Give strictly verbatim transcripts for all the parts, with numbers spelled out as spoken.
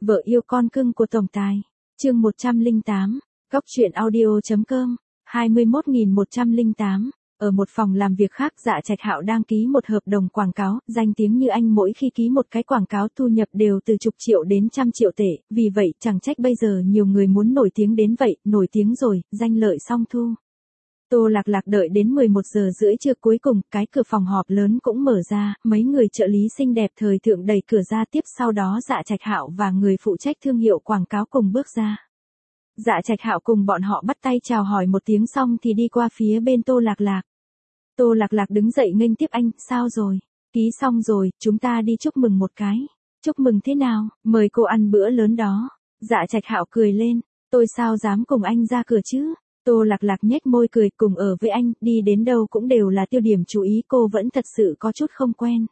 Vợ yêu con cưng của tổng tài. Chương một trăm lẻ tám. Góc truyện audio.com. hai mươi mốt nghìn một trăm lẻ tám. Ở một phòng làm việc khác, Dạ Trạch Hạo đang ký một hợp đồng quảng cáo, danh tiếng như anh mỗi khi ký một cái quảng cáo thu nhập đều từ chục triệu đến trăm triệu tệ, vì vậy chẳng trách bây giờ nhiều người muốn nổi tiếng đến vậy, nổi tiếng rồi, danh lợi song thu. Tô Lạc Lạc đợi đến mười một giờ rưỡi trưa, cuối cùng cái cửa phòng họp lớn cũng mở ra, mấy người trợ lý xinh đẹp thời thượng đẩy cửa ra, tiếp sau đó Dạ Trạch Hạo và người phụ trách thương hiệu quảng cáo cùng bước ra. Dạ Trạch Hạo cùng bọn họ bắt tay chào hỏi một tiếng xong thì đi qua phía bên Tô Lạc Lạc. Tô Lạc Lạc đứng dậy nghênh tiếp anh, sao rồi? Ký xong rồi, chúng ta đi chúc mừng một cái. Chúc mừng thế nào? Mời cô ăn bữa lớn đó. Dạ Trạch Hạo cười lên, tôi sao dám cùng anh ra cửa chứ? Tô Lạc Lạc nhếch môi cười, cùng ở với anh, đi đến đâu cũng đều là tiêu điểm chú ý, cô vẫn thật sự có chút không quen.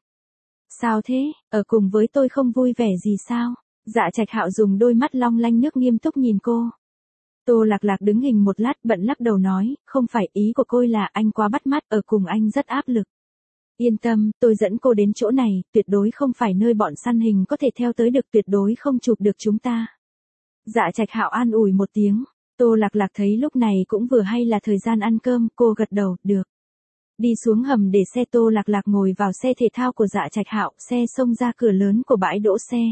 Sao thế, ở cùng với tôi không vui vẻ gì sao? Dạ Trạch Hạo dùng đôi mắt long lanh nước nghiêm túc nhìn cô. Tô Lạc Lạc đứng hình một lát bận lắc đầu nói, không phải, ý của cô là anh quá bắt mắt, ở cùng anh rất áp lực. Yên tâm, tôi dẫn cô đến chỗ này, tuyệt đối không phải nơi bọn săn hình có thể theo tới được, tuyệt đối không chụp được chúng ta. Dạ Trạch Hạo an ủi một tiếng. Tô Lạc Lạc thấy lúc này cũng vừa hay là thời gian ăn cơm, cô gật đầu, được. Đi xuống hầm để xe, Tô Lạc Lạc ngồi vào xe thể thao của Dạ Trạch Hạo, xe xông ra cửa lớn của bãi đỗ xe.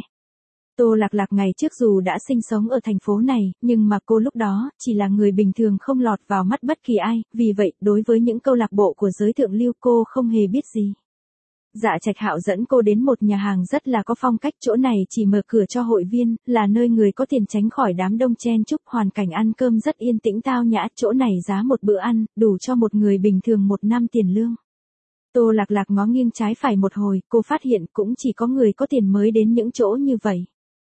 Tô Lạc Lạc ngày trước dù đã sinh sống ở thành phố này, nhưng mà cô lúc đó chỉ là người bình thường không lọt vào mắt bất kỳ ai, vì vậy đối với những câu lạc bộ của giới thượng lưu cô không hề biết gì. Dạ Trạch Hạo dẫn cô đến một nhà hàng rất là có phong cách, chỗ này chỉ mở cửa cho hội viên, là nơi người có tiền tránh khỏi đám đông chen chúc, hoàn cảnh ăn cơm rất yên tĩnh tao nhã, chỗ này giá một bữa ăn, đủ cho một người bình thường một năm tiền lương. Tô Lạc Lạc ngó nghiêng trái phải một hồi, cô phát hiện cũng chỉ có người có tiền mới đến những chỗ như vậy.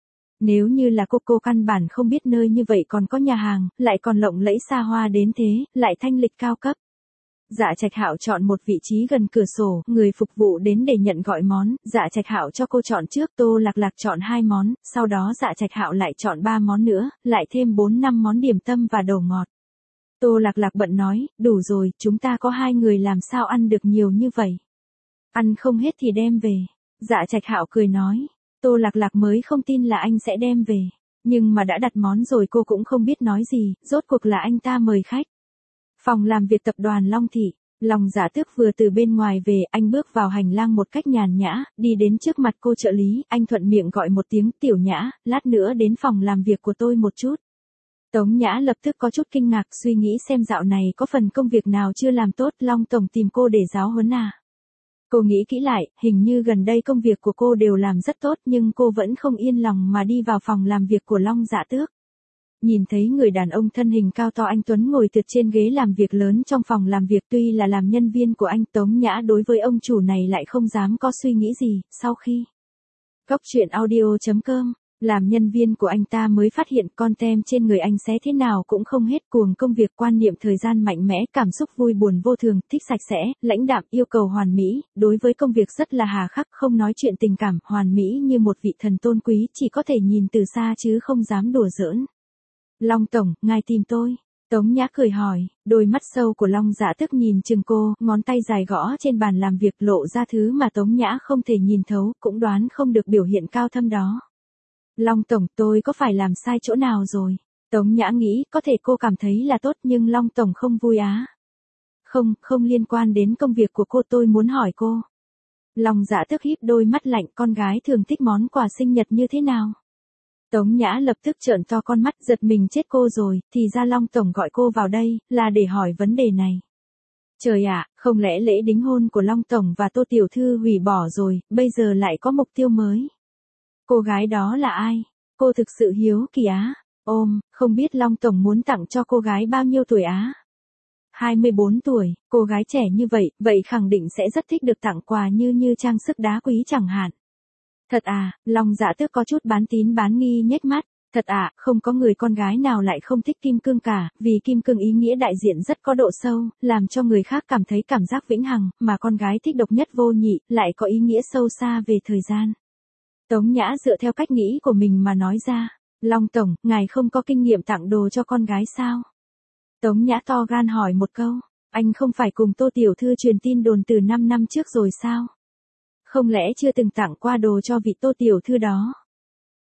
Nếu như là cô, cô căn bản không biết nơi như vậy còn có nhà hàng, lại còn lộng lẫy xa hoa đến thế, lại thanh lịch cao cấp. Dạ Trạch Hạo chọn một vị trí gần cửa sổ, người phục vụ đến để nhận gọi món, Dạ Trạch Hạo cho cô chọn trước, Tô Lạc Lạc chọn hai món, sau đó Dạ Trạch Hạo lại chọn ba món nữa, lại thêm bốn năm món điểm tâm và đồ ngọt. Tô Lạc Lạc bận nói, đủ rồi, chúng ta có hai người làm sao ăn được nhiều như vậy. Ăn không hết thì đem về. Dạ Trạch Hạo cười nói. Tô Lạc Lạc mới không tin là anh sẽ đem về, nhưng mà đã đặt món rồi cô cũng không biết nói gì, rốt cuộc là anh ta mời khách. Phòng làm việc tập đoàn Long Thị, Long Dạ Tước vừa từ bên ngoài về, anh bước vào hành lang một cách nhàn nhã, đi đến trước mặt cô trợ lý, anh thuận miệng gọi một tiếng, Tiểu Nhã, lát nữa đến phòng làm việc của tôi một chút. Tống Nhã lập tức có chút kinh ngạc, suy nghĩ xem dạo này có phần công việc nào chưa làm tốt, Long Tổng tìm cô để giáo huấn à. Cô nghĩ kỹ lại, hình như gần đây công việc của cô đều làm rất tốt, nhưng cô vẫn không yên lòng mà đi vào phòng làm việc của Long Dạ Tước. Nhìn thấy người đàn ông thân hình cao to anh tuấn ngồi tựa trên ghế làm việc lớn trong phòng làm việc, tuy là làm nhân viên của anh, Tống Nhã đối với ông chủ này lại không dám có suy nghĩ gì, sau khi Góc truyện audio.com, làm nhân viên của anh ta mới phát hiện con tem trên người anh xé thế nào cũng không hết, cuồng công việc, quan niệm thời gian mạnh mẽ, cảm xúc vui buồn vô thường, thích sạch sẽ, lãnh đạm, yêu cầu hoàn mỹ, đối với công việc rất là hà khắc, không nói chuyện tình cảm, hoàn mỹ như một vị thần tôn quý, chỉ có thể nhìn từ xa chứ không dám đùa giỡn. Long Tổng, ngài tìm tôi. Tống Nhã cười hỏi, đôi mắt sâu của Long Dạ Tước nhìn chừng cô, ngón tay dài gõ trên bàn làm việc lộ ra thứ mà Tống Nhã không thể nhìn thấu, cũng đoán không được biểu hiện cao thâm đó. Long Tổng, tôi có phải làm sai chỗ nào rồi? Tống Nhã nghĩ, có thể cô cảm thấy là tốt nhưng Long Tổng không vui á. Không, không liên quan đến công việc của cô, tôi muốn hỏi cô. Long Dạ Tước híp đôi mắt lạnh, con gái thường thích món quà sinh nhật như thế nào? Tống Nhã lập tức trợn to con mắt, giật mình chết cô rồi, thì ra Long Tổng gọi cô vào đây, là để hỏi vấn đề này. Trời ạ, không lẽ lễ đính hôn của Long Tổng và Tô Tiểu Thư hủy bỏ rồi, bây giờ lại có mục tiêu mới? Cô gái đó là ai? Cô thực sự hiếu kỳ á. Ôm, không biết Long Tổng muốn tặng cho cô gái bao nhiêu tuổi á? hai mươi bốn tuổi, cô gái trẻ như vậy, vậy khẳng định sẽ rất thích được tặng quà như như trang sức đá quý chẳng hạn. Thật à, Long Dạ Tước có chút bán tín bán nghi nhếch mắt. Thật à, không có người con gái nào lại không thích kim cương cả, vì kim cương ý nghĩa đại diện rất có độ sâu, làm cho người khác cảm thấy cảm giác vĩnh hằng, mà con gái thích độc nhất vô nhị, lại có ý nghĩa sâu xa về thời gian. Tống Nhã dựa theo cách nghĩ của mình mà nói ra, Long Tổng, ngài không có kinh nghiệm tặng đồ cho con gái sao? Tống Nhã to gan hỏi một câu, anh không phải cùng Tô Tiểu Thư truyền tin đồn từ năm năm trước rồi sao? Không lẽ chưa từng tặng qua đồ cho vị Tô Tiểu Thư đó?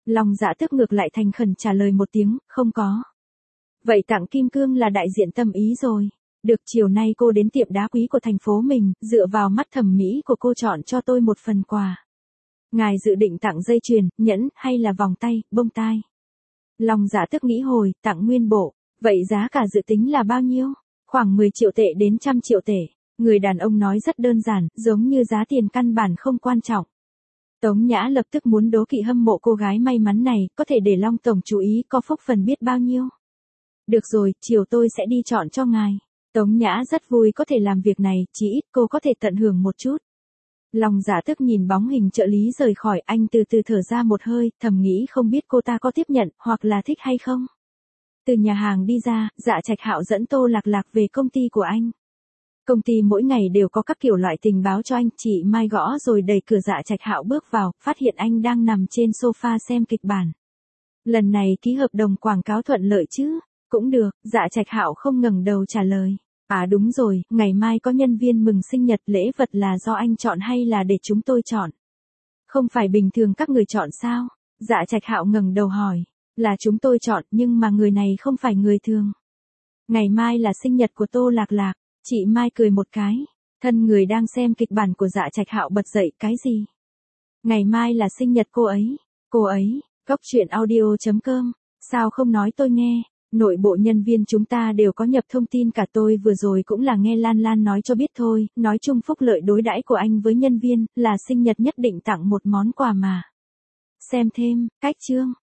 Long Dạ Tước ngược lại thành khẩn trả lời một tiếng, không có. Vậy tặng kim cương là đại diện tâm ý rồi. Được, chiều nay cô đến tiệm đá quý của thành phố mình, dựa vào mắt thẩm mỹ của cô chọn cho tôi một phần quà. Ngài dự định tặng dây chuyền, nhẫn, hay là vòng tay, bông tai? Long Dạ Tước nghĩ hồi, tặng nguyên bộ. Vậy giá cả dự tính là bao nhiêu? Khoảng mười triệu tệ đến trăm triệu tệ. Người đàn ông nói rất đơn giản, giống như giá tiền căn bản không quan trọng. Tống Nhã lập tức muốn đố kỵ hâm mộ cô gái may mắn này, có thể để Long tổng chú ý có phúc phần biết bao nhiêu. Được rồi, chiều tôi sẽ đi chọn cho ngài. Tống Nhã rất vui có thể làm việc này, chỉ ít cô có thể tận hưởng một chút. Long Dạ Tước nhìn bóng hình trợ lý rời khỏi, anh từ từ thở ra một hơi, thầm nghĩ không biết cô ta có tiếp nhận, hoặc là thích hay không. Từ nhà hàng đi ra, Dạ Trạch Hạo dẫn Tô Lạc Lạc về công ty của anh. Công ty mỗi ngày đều có các kiểu loại tình báo cho anh, chị Mai gõ rồi đẩy cửa Dạ Trạch Hạo bước vào, phát hiện anh đang nằm trên sofa xem kịch bản. Lần này ký hợp đồng quảng cáo thuận lợi chứ? Cũng được, Dạ Trạch Hạo không ngẩng đầu trả lời. À đúng rồi, ngày mai có nhân viên mừng sinh nhật, lễ vật là do anh chọn hay là để chúng tôi chọn? Không phải bình thường các người chọn sao? Dạ Trạch Hạo ngẩng đầu hỏi. Là chúng tôi chọn, nhưng mà người này không phải người thường. Ngày mai là sinh nhật của Tô Lạc Lạc. Chị Mai cười một cái. Thân người đang xem kịch bản của Dạ Trạch Hạo bật dậy, cái gì? Ngày mai là sinh nhật cô ấy. Cô ấy, Cốc Truyện Audio chấm com. Sao không nói tôi nghe? Nội bộ nhân viên chúng ta đều có nhập thông tin, cả tôi vừa rồi cũng là nghe Lan Lan nói cho biết thôi, nói chung phúc lợi đối đãi của anh với nhân viên, là sinh nhật nhất định tặng một món quà mà. Xem thêm, cách chương.